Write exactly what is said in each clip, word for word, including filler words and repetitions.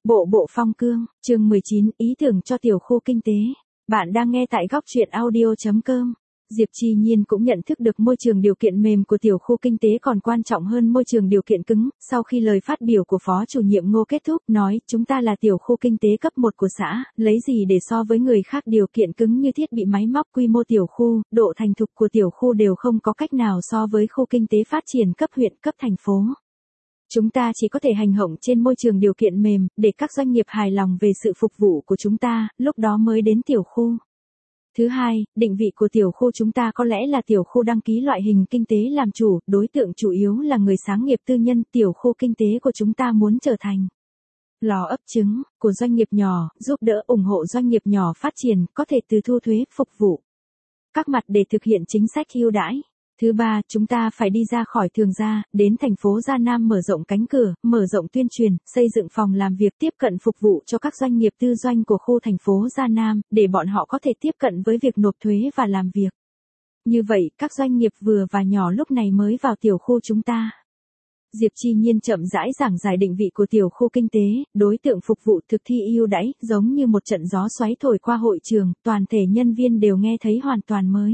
Bộ bộ phong cương, chương mười chín, ý tưởng cho tiểu khu kinh tế. Bạn đang nghe tại góc truyện audio chấm com. Diệp Chi Nhiên cũng nhận thức được môi trường điều kiện mềm của tiểu khu kinh tế còn quan trọng hơn môi trường điều kiện cứng. Sau khi lời phát biểu của Phó Chủ nhiệm Ngô kết thúc, nói, chúng ta là tiểu khu kinh tế cấp một của xã, lấy gì để so với người khác điều kiện cứng như thiết bị máy móc quy mô tiểu khu, độ thành thục của tiểu khu đều không có cách nào so với khu kinh tế phát triển cấp huyện cấp thành phố. Chúng ta chỉ có thể hành động trên môi trường điều kiện mềm, để các doanh nghiệp hài lòng về sự phục vụ của chúng ta, lúc đó mới đến tiểu khu. Thứ hai, định vị của tiểu khu chúng ta có lẽ là tiểu khu đăng ký loại hình kinh tế làm chủ, đối tượng chủ yếu là người sáng nghiệp tư nhân. Tiểu khu kinh tế của chúng ta muốn trở thành lò ấp trứng của doanh nghiệp nhỏ, giúp đỡ ủng hộ doanh nghiệp nhỏ phát triển, có thể từ thu thuế, phục vụ các mặt để thực hiện chính sách ưu đãi. Thứ ba, chúng ta phải đi ra khỏi Thường Gia, đến thành phố Gia Nam mở rộng cánh cửa, mở rộng tuyên truyền, xây dựng phòng làm việc tiếp cận phục vụ cho các doanh nghiệp tư doanh của khu thành phố Gia Nam, để bọn họ có thể tiếp cận với việc nộp thuế và làm việc. Như vậy, các doanh nghiệp vừa và nhỏ lúc này mới vào tiểu khu chúng ta. Diệp Chi Nhiên chậm rãi giảng giải định vị của tiểu khu kinh tế, đối tượng phục vụ, thực thi ưu đãi, giống như một trận gió xoáy thổi qua hội trường, toàn thể nhân viên đều nghe thấy hoàn toàn mới.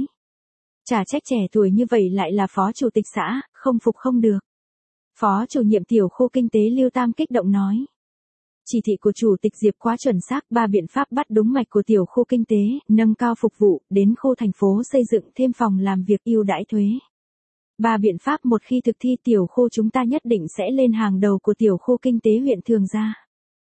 Chả trách trẻ tuổi như vậy lại là phó chủ tịch xã, không phục không được. Phó chủ nhiệm tiểu khu kinh tế Lưu Tam kích động nói. Chỉ thị của chủ tịch Diệp quá chuẩn xác, ba biện pháp bắt đúng mạch của tiểu khu kinh tế, nâng cao phục vụ, đến khu thành phố xây dựng thêm phòng làm việc ưu đãi thuế. Ba biện pháp một khi thực thi tiểu khu chúng ta nhất định sẽ lên hàng đầu của tiểu khu kinh tế huyện Thường Gia.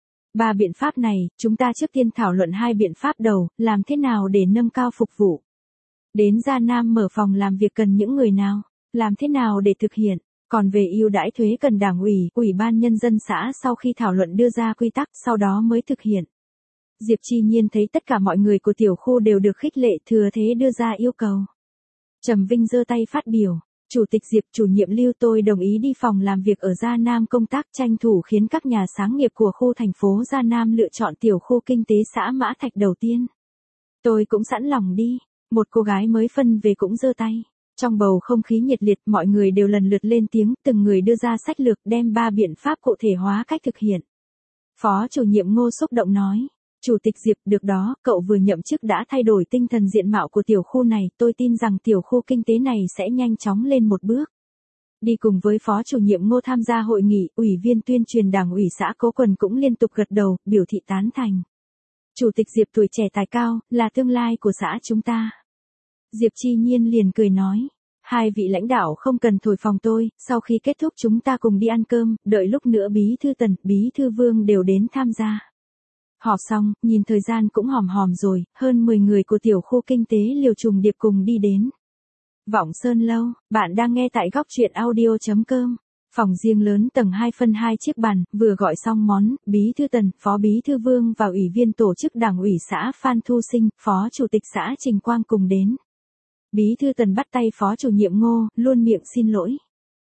Ba biện pháp này, chúng ta trước tiên thảo luận hai biện pháp đầu, làm thế nào để nâng cao phục vụ. Đến Gia Nam mở phòng làm việc cần những người nào, làm thế nào để thực hiện, còn về ưu đãi thuế cần đảng ủy, ủy ban nhân dân xã sau khi thảo luận đưa ra quy tắc, sau đó mới thực hiện. Diệp Chi Nhiên thấy tất cả mọi người của tiểu khu đều được khích lệ, thừa thế đưa ra yêu cầu. Trầm Vinh giơ tay phát biểu, Chủ tịch Diệp, chủ nhiệm Lưu, tôi đồng ý đi phòng làm việc ở Gia Nam công tác, tranh thủ khiến các nhà sáng nghiệp của khu thành phố Gia Nam lựa chọn tiểu khu kinh tế xã Mã Thạch đầu tiên. Tôi cũng sẵn lòng đi. Một cô gái mới phân về cũng giơ tay. Trong bầu không khí nhiệt liệt, mọi người đều lần lượt lên tiếng, từng người đưa ra sách lược, đem ba biện pháp cụ thể hóa cách thực hiện. Phó chủ nhiệm Ngô xúc động nói, Chủ tịch Diệp, được đó, cậu vừa nhậm chức đã thay đổi tinh thần diện mạo của tiểu khu này, tôi tin rằng tiểu khu kinh tế này sẽ nhanh chóng lên một bước. Đi cùng với phó chủ nhiệm Ngô tham gia hội nghị, ủy viên tuyên truyền đảng ủy xã Cố Quần cũng liên tục gật đầu, biểu thị tán thành. Chủ tịch Diệp tuổi trẻ tài cao, là tương lai của xã chúng ta. Diệp Chi Nhiên liền cười nói, hai vị lãnh đạo không cần thổi phồng tôi, sau khi kết thúc chúng ta cùng đi ăn cơm, đợi lúc nữa Bí thư Tần, Bí thư Vương đều đến tham gia. Họp xong, nhìn thời gian cũng hòm hòm rồi, hơn mười người của tiểu khu kinh tế Liều trùng điệp cùng đi đến Vọng Sơn Lâu. Bạn đang nghe tại góc truyện audio chấm com. Phòng riêng lớn tầng hai phân hai chiếc bàn, vừa gọi xong món, Bí thư Tần, Phó Bí thư Vương và Ủy viên tổ chức đảng ủy xã Phan Thu Sinh, Phó Chủ tịch xã Trình Quang cùng đến. Bí thư Tần bắt tay phó chủ nhiệm Ngô, luôn miệng xin lỗi.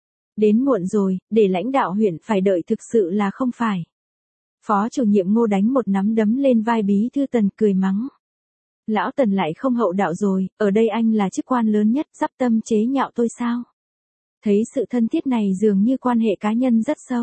Đến muộn rồi, để lãnh đạo huyện phải đợi thực sự là không phải. Phó chủ nhiệm Ngô đánh một nắm đấm lên vai Bí thư Tần cười mắng. Lão Tần lại không hậu đạo rồi, ở đây anh là chức quan lớn nhất, sắp tâm chế nhạo tôi sao? Thấy sự thân thiết này dường như quan hệ cá nhân rất sâu.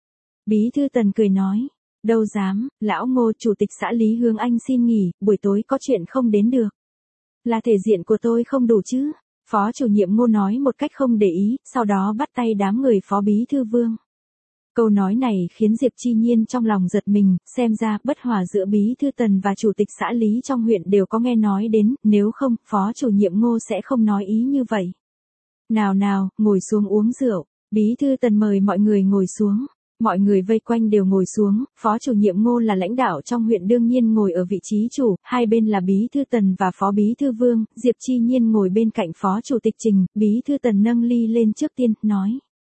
Bí thư Tần cười nói, đâu dám, lão Ngô, chủ tịch xã Lý Hướng Anh xin nghỉ, buổi tối có chuyện không đến được. Là thể diện của tôi không đủ chứ? Phó chủ nhiệm Ngô nói một cách không để ý, sau đó bắt tay đám người Phó Bí thư Vương. Câu nói này khiến Diệp Chi Nhiên trong lòng giật mình, xem ra bất hòa giữa Bí thư Tần và chủ tịch xã Lý trong huyện đều có nghe nói đến, nếu không, Phó chủ nhiệm Ngô sẽ không nói ý như vậy. Nào nào, ngồi xuống uống rượu. Bí thư Tần mời mọi người ngồi xuống. Mọi người vây quanh đều ngồi xuống, phó chủ nhiệm Ngô là lãnh đạo trong huyện đương nhiên ngồi ở vị trí chủ, hai bên là Bí thư Tần và Phó Bí thư Vương, Diệp Chi Nhiên ngồi bên cạnh phó chủ tịch Trình, Bí thư Tần nâng ly lên trước tiên, nói.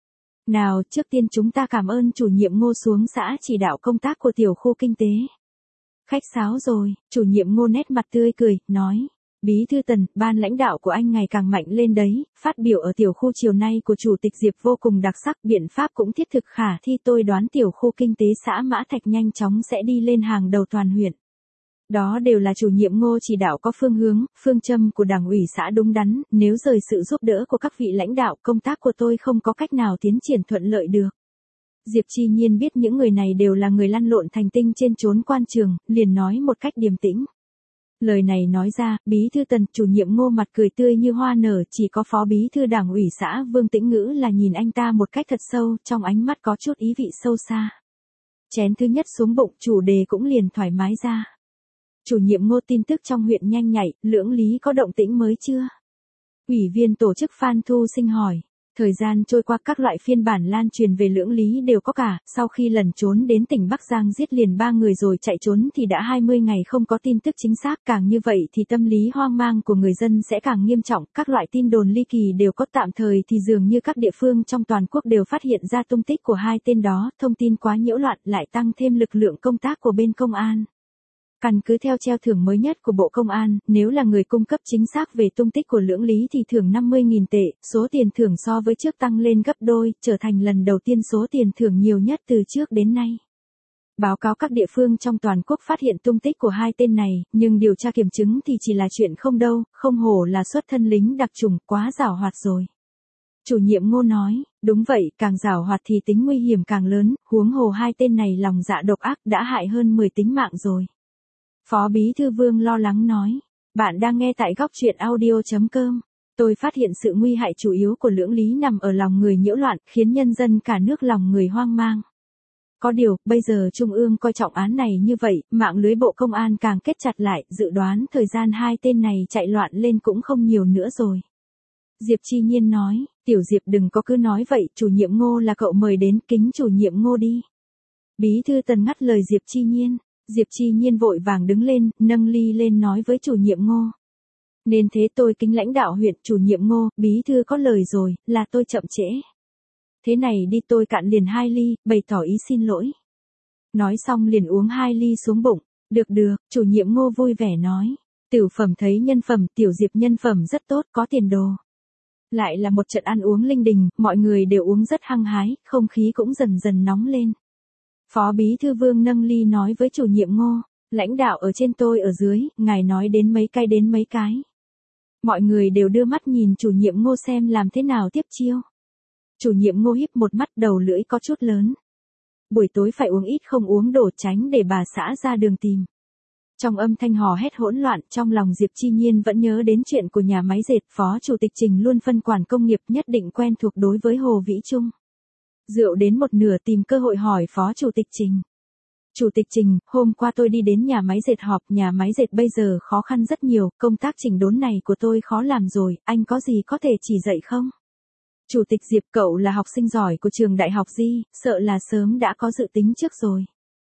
Nào, trước tiên chúng ta cảm ơn chủ nhiệm Ngô xuống xã chỉ đạo công tác của tiểu khu kinh tế. Khách sáo rồi, chủ nhiệm Ngô nét mặt tươi cười, nói. Bí thư Tần, ban lãnh đạo của anh ngày càng mạnh lên đấy, phát biểu ở tiểu khu chiều nay của Chủ tịch Diệp vô cùng đặc sắc, biện pháp cũng thiết thực khả thi, tôi đoán tiểu khu kinh tế xã Mã Thạch nhanh chóng sẽ đi lên hàng đầu toàn huyện. Đó đều là chủ nhiệm Ngô chỉ đạo có phương hướng, phương châm của đảng ủy xã đúng đắn, nếu rời sự giúp đỡ của các vị lãnh đạo, công tác của tôi không có cách nào tiến triển thuận lợi được. Diệp Chi Nhiên biết những người này đều là người lăn lộn thành tinh trên chốn quan trường, liền nói một cách điềm tĩnh. Lời này nói ra, bí thư Tần, chủ nhiệm Ngô mặt cười tươi như hoa nở, chỉ có phó bí thư đảng ủy xã Vương Tĩnh Ngữ là nhìn anh ta một cách thật sâu, trong ánh mắt có chút ý vị sâu xa. Chén thứ nhất xuống bụng, chủ đề cũng liền thoải mái ra. Chủ nhiệm Ngô, tin tức trong huyện nhanh nhạy, Lưỡng Lý có động tĩnh mới chưa? Ủy viên tổ chức Phan Thu Sinh hỏi. Thời gian trôi qua, các loại phiên bản lan truyền về Lưỡng Lý đều có cả, sau khi lẩn trốn đến tỉnh Bắc Giang giết liền ba người rồi chạy trốn thì đã hai mươi ngày không có tin tức chính xác, càng như vậy thì tâm lý hoang mang của người dân sẽ càng nghiêm trọng, các loại tin đồn ly kỳ đều có, tạm thời thì dường như các địa phương trong toàn quốc đều phát hiện ra tung tích của hai tên đó, thông tin quá nhiễu loạn lại tăng thêm lực lượng công tác của bên công an. Căn cứ theo treo thưởng mới nhất của Bộ Công an, nếu là người cung cấp chính xác về tung tích của Lưỡng Lý thì thưởng năm mươi nghìn tệ, số tiền thưởng so với trước tăng lên gấp đôi, trở thành lần đầu tiên số tiền thưởng nhiều nhất từ trước đến nay. Báo cáo các địa phương trong toàn quốc phát hiện tung tích của hai tên này, nhưng điều tra kiểm chứng thì chỉ là chuyện không đâu, không hổ là xuất thân lính đặc chủng, quá giàu hoạt rồi. Chủ nhiệm Ngô nói, đúng vậy, càng giàu hoạt thì tính nguy hiểm càng lớn, huống hồ hai tên này lòng dạ độc ác đã hại hơn mười tính mạng rồi. Phó bí thư Vương lo lắng nói, bạn đang nghe tại góc truyện audio chấm com. Tôi phát hiện sự nguy hại chủ yếu của Lưỡng Lý nằm ở lòng người nhiễu loạn, khiến nhân dân cả nước lòng người hoang mang. Có điều, bây giờ Trung ương coi trọng án này như vậy, mạng lưới Bộ Công an càng kết chặt lại, dự đoán thời gian hai tên này chạy loạn lên cũng không nhiều nữa rồi. Diệp Chi Nhiên nói, tiểu Diệp đừng có cứ nói vậy, chủ nhiệm Ngô là cậu mời đến, kính chủ nhiệm Ngô đi. Bí thư Tần ngắt lời Diệp Chi Nhiên. Diệp Chi Nhiên vội vàng đứng lên, nâng ly lên nói với chủ nhiệm Ngô. Nên thế tôi kính lãnh đạo huyện, chủ nhiệm Ngô, bí thư có lời rồi, là tôi chậm trễ. Thế này đi, tôi cạn liền hai ly, bày tỏ ý xin lỗi. Nói xong liền uống hai ly xuống bụng. Được được, chủ nhiệm Ngô vui vẻ nói. Tiểu phẩm thấy nhân phẩm, tiểu Diệp nhân phẩm rất tốt, có tiền đồ. Lại là một trận ăn uống linh đình, mọi người đều uống rất hăng hái, không khí cũng dần dần nóng lên. Phó bí thư Vương nâng ly nói với chủ nhiệm Ngô, lãnh đạo ở trên tôi ở dưới, ngài nói đến mấy cái đến mấy cái. Mọi người đều đưa mắt nhìn chủ nhiệm Ngô xem làm thế nào tiếp chiêu. Chủ nhiệm Ngô híp một mắt, đầu lưỡi có chút lớn. Buổi tối phải uống ít không uống đổ, tránh để bà xã ra đường tìm. Trong âm thanh hò hét hỗn loạn, trong lòng Diệp Chi Nhiên vẫn nhớ đến chuyện của nhà máy dệt, Phó Chủ tịch Trình luôn phân quản công nghiệp, nhất định quen thuộc đối với Hồ Vĩ Trung. Rượu đến một nửa tìm cơ hội hỏi Phó Chủ tịch Trình. Chủ tịch Trình, hôm qua tôi đi đến nhà máy dệt họp, nhà máy dệt bây giờ khó khăn rất nhiều, công tác chỉnh đốn này của tôi khó làm rồi, anh có gì có thể chỉ dạy không? Chủ tịch Diệp, cậu là học sinh giỏi của trường đại học Di, sợ là sớm đã có dự tính trước rồi.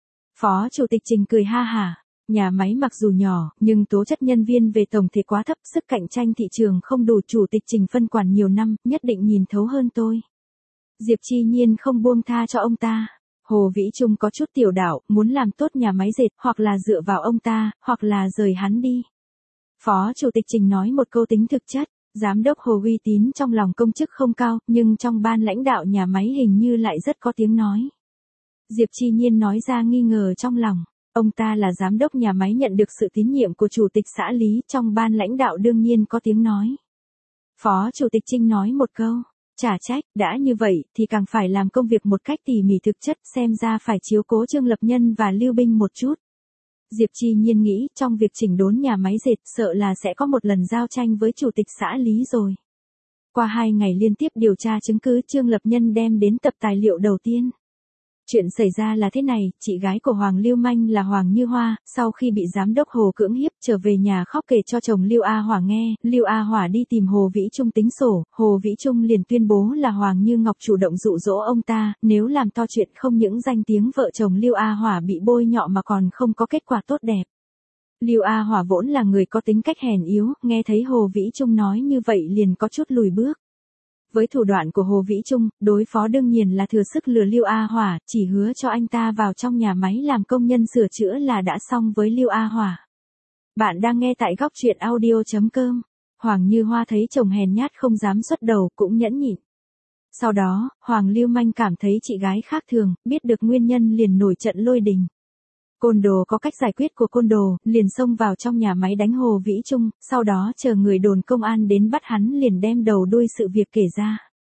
Phó Chủ tịch Trình cười ha hả, nhà máy mặc dù nhỏ, nhưng tố chất nhân viên về tổng thể quá thấp, sức cạnh tranh thị trường không đủ, Chủ tịch Trình phân quản nhiều năm, nhất định nhìn thấu hơn tôi. Diệp Chi Nhiên không buông tha cho ông ta. Hồ Vĩ Trung có chút tiểu đạo, muốn làm tốt nhà máy dệt, hoặc là dựa vào ông ta, hoặc là rời hắn đi. Phó Chủ tịch Trình nói một câu tính thực chất, giám đốc Hồ uy tín trong lòng công chức không cao, nhưng trong ban lãnh đạo nhà máy hình như lại rất có tiếng nói. Diệp Chi Nhiên nói ra nghi ngờ trong lòng, ông ta là giám đốc nhà máy nhận được sự tín nhiệm của Chủ tịch xã Lý, trong ban lãnh đạo đương nhiên có tiếng nói. Phó Chủ tịch Trình nói một câu. Chả trách, đã như vậy, thì càng phải làm công việc một cách tỉ mỉ thực chất, xem ra phải chiếu cố Trương Lập Nhân và Lưu Binh một chút. Diệp Chi Nhiên nghĩ, trong việc chỉnh đốn nhà máy dệt, sợ là sẽ có một lần giao tranh với Chủ tịch xã Lý rồi. Qua hai ngày liên tiếp điều tra chứng cứ, Trương Lập Nhân đem đến tập tài liệu đầu tiên. Chuyện xảy ra là thế này, chị gái của Hoàng Lưu Manh là Hoàng Như Hoa, sau khi bị giám đốc Hồ cưỡng hiếp trở về nhà khóc kể cho chồng Lưu A Hỏa nghe, Lưu A Hỏa đi tìm Hồ Vĩ Trung tính sổ, Hồ Vĩ Trung liền tuyên bố là Hoàng Như Ngọc chủ động dụ dỗ ông ta, nếu làm to chuyện không những danh tiếng vợ chồng Lưu A Hỏa bị bôi nhọ mà còn không có kết quả tốt đẹp. Lưu A Hỏa vốn là người có tính cách hèn yếu, nghe thấy Hồ Vĩ Trung nói như vậy liền có chút lùi bước. Với thủ đoạn của Hồ Vĩ Trung, đối phó đương nhiên là thừa sức lừa Lưu A Hỏa, chỉ hứa cho anh ta vào trong nhà máy làm công nhân sửa chữa là đã xong với Lưu A Hỏa. Bạn đang nghe tại góc truyện audio chấm com. Hoàng Như Hoa thấy chồng hèn nhát không dám xuất đầu, cũng nhẫn nhịn. Sau đó, Hoàng Lưu Manh cảm thấy chị gái khác thường, biết được nguyên nhân liền nổi trận lôi đình. Côn đồ có cách giải quyết của côn đồ, liền xông vào trong nhà máy đánh Hồ Vĩ Trung, sau đó chờ người đồn công an đến bắt hắn liền đem đầu đuôi sự việc kể ra.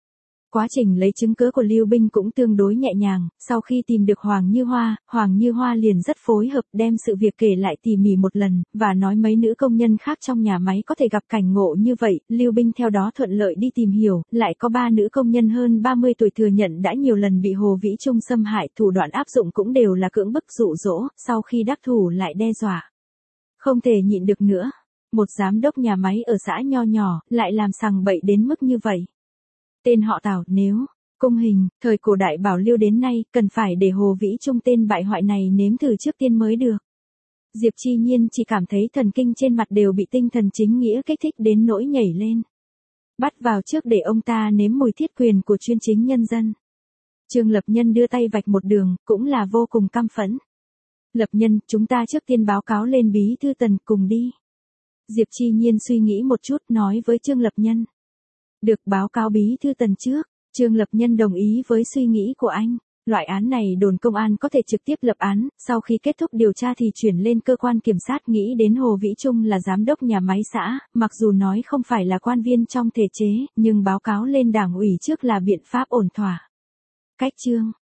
Quá trình lấy chứng cứ của Lưu Binh cũng tương đối nhẹ nhàng, sau khi tìm được Hoàng Như Hoa, Hoàng Như Hoa liền rất phối hợp đem sự việc kể lại tỉ mỉ một lần, và nói mấy nữ công nhân khác trong nhà máy có thể gặp cảnh ngộ như vậy, Lưu Binh theo đó thuận lợi đi tìm hiểu, lại có ba nữ công nhân hơn ba mươi tuổi thừa nhận đã nhiều lần bị Hồ Vĩ Trung xâm hại, thủ đoạn áp dụng cũng đều là cưỡng bức dụ dỗ, sau khi đắc thủ lại đe dọa. Không thể nhịn được nữa, một giám đốc nhà máy ở xã nho nhỏ, lại làm sằng bậy đến mức như vậy. Tên họ Tào, nếu, cung hình, thời cổ đại bảo Liêu đến nay, cần phải để Hồ Vĩ Trung tên bại hoại này nếm thử trước tiên mới được. Diệp Chi Nhiên chỉ cảm thấy thần kinh trên mặt đều bị tinh thần chính nghĩa kích thích đến nỗi nhảy lên. Bắt vào trước để ông ta nếm mùi thiết quyền của chuyên chính nhân dân. Trương Lập Nhân đưa tay vạch một đường, cũng là vô cùng căm phẫn. Lập Nhân, chúng ta trước tiên báo cáo lên bí thư Tần, cùng đi. Diệp Chi Nhiên suy nghĩ một chút, nói với Trương Lập Nhân. Được, báo cáo bí thư Tần trước. Trương Lập Nhân đồng ý với suy nghĩ của anh. Loại án này đồn công an có thể trực tiếp lập án, sau khi kết thúc điều tra thì chuyển lên cơ quan kiểm sát. Nghĩ đến Hồ Vĩ Trung là giám đốc nhà máy xã, mặc dù nói không phải là quan viên trong thể chế, nhưng báo cáo lên đảng ủy trước là biện pháp ổn thỏa. Cách chương